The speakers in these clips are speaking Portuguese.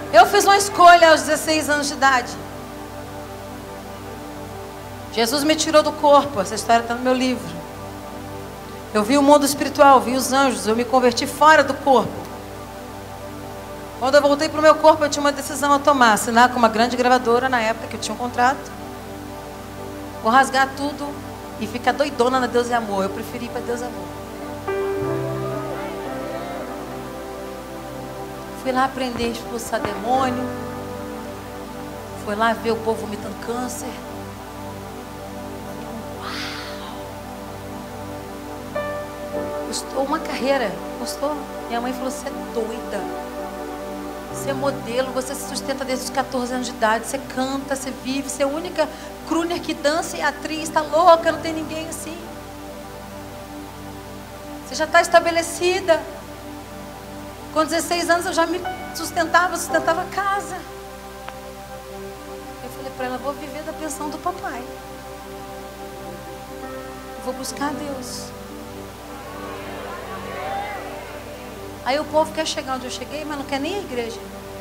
Eu fiz uma escolha aos 16 anos de idade. Jesus me tirou do corpo. Essa história está no meu livro. Eu vi o mundo espiritual, vi os anjos. Eu me converti fora do corpo. Quando eu voltei para o meu corpo, eu tinha uma decisão a tomar. Assinar com uma grande gravadora na época que eu tinha um contrato. Vou rasgar tudo e ficar doidona na Deus e Amor. Eu preferi ir para Deus e Amor. Fui lá aprender a expulsar demônio. Fui lá ver o povo vomitando câncer. Uau! Custou uma carreira. Custou. Minha mãe falou, você é doida. Você é modelo, você se sustenta desde os 14 anos de idade. Você canta, você vive. Você é a única crooner que dança e atriz. Está louca, não tem ninguém assim. Você já está estabelecida. Com 16 anos eu já me sustentava a casa. Eu falei para ela, vou viver da pensão do papai. Vou buscar Deus. Aí o povo quer chegar onde eu cheguei, mas não quer nem a igreja.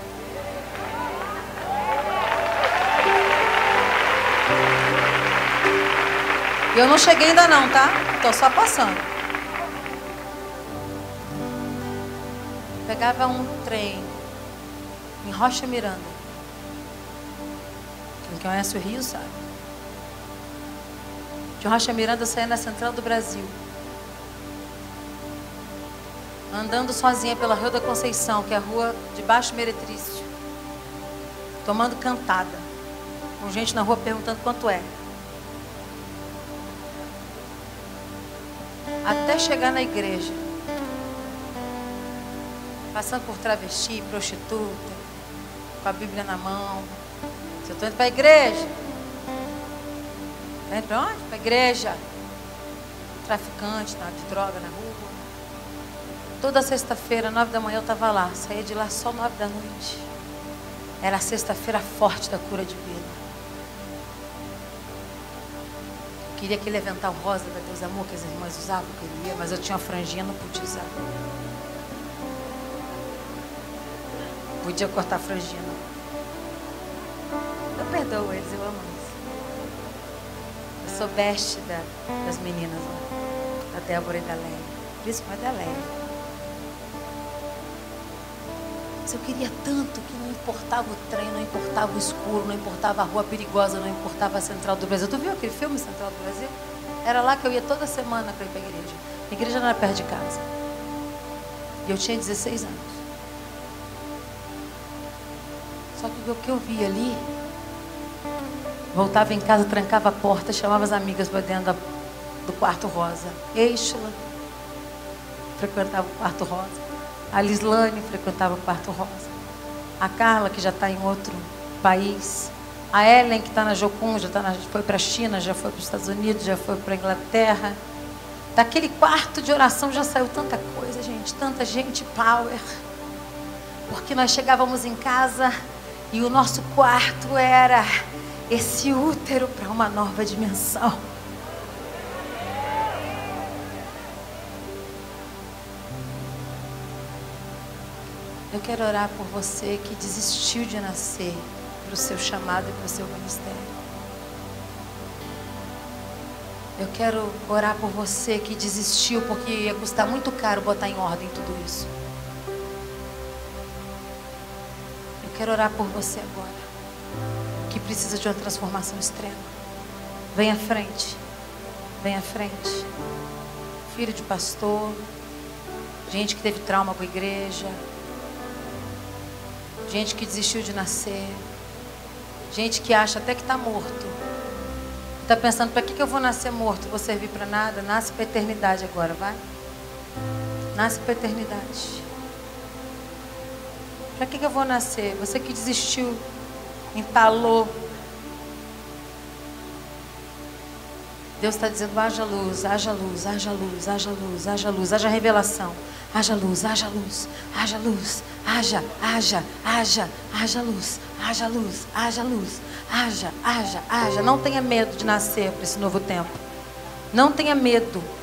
Eu não cheguei ainda não, tá? Estou só passando. Pegava um trem em Rocha Miranda. Quem conhece o Rio sabe. De Rocha Miranda eu saía na Central do Brasil. Andando sozinha pela Rua da Conceição, que é a rua de Baixo Meretrício. Tomando cantada. Com gente na rua perguntando quanto é. Até chegar na igreja. Passando por travesti, prostituta, com a Bíblia na mão. Se eu estou indo para a igreja. Está indo para onde? Para a igreja. Traficante, de droga na rua. Toda sexta-feira, 9 da manhã, eu estava lá. Saía de lá só 9 da noite. Era a sexta-feira forte da cura de vida. Queria aquele avental rosa da Deus Amor que as irmãs usavam, queria, mas eu tinha uma franjinha, não podia usar. Podia cortar a franjinha, não. Eu perdoo eles, eu amo eles. Eu sou best das meninas, ó, da Débora e da Léia. Principalmente da Léia. Mas eu queria tanto que não importava o trem, não importava o escuro, não importava a rua perigosa, não importava a Central do Brasil. Tu viu aquele filme Central do Brasil? Era lá que eu ia toda semana para ir para a igreja. A igreja não era perto de casa. E eu tinha 16 anos. Só que o que eu via ali, voltava em casa, trancava a porta, chamava as amigas para dentro do quarto rosa. Eixla frequentava o quarto rosa. A Lislane frequentava o quarto rosa. A Carla, que já está em outro país. A Ellen, que está na Jocum, já foi para a China, já foi para os Estados Unidos, já foi para a Inglaterra. Daquele quarto de oração já saiu tanta coisa, gente. Tanta gente power. Porque nós chegávamos em casa e o nosso quarto era esse útero para uma nova dimensão. Eu quero orar por você que desistiu de nascer para o seu chamado e para o seu ministério. Eu quero orar por você que desistiu porque ia custar muito caro botar em ordem tudo isso. Eu quero orar por você agora, que precisa de uma transformação extrema. Vem à frente. Vem à frente. Filho de pastor, gente que teve trauma com a igreja, gente que desistiu de nascer, gente que acha até que está morto. Está pensando, para que eu vou nascer morto? Vou servir para nada? Nasce para a eternidade agora, vai? Nasce para a eternidade. Para que eu vou nascer? Você que desistiu, entalou. Deus está dizendo, haja luz, haja luz, haja luz, haja luz, haja luz, haja revelação. Haja luz, haja luz, haja luz, haja luz, haja luz, haja luz, haja. Não tenha medo de nascer para esse novo tempo. Não tenha medo.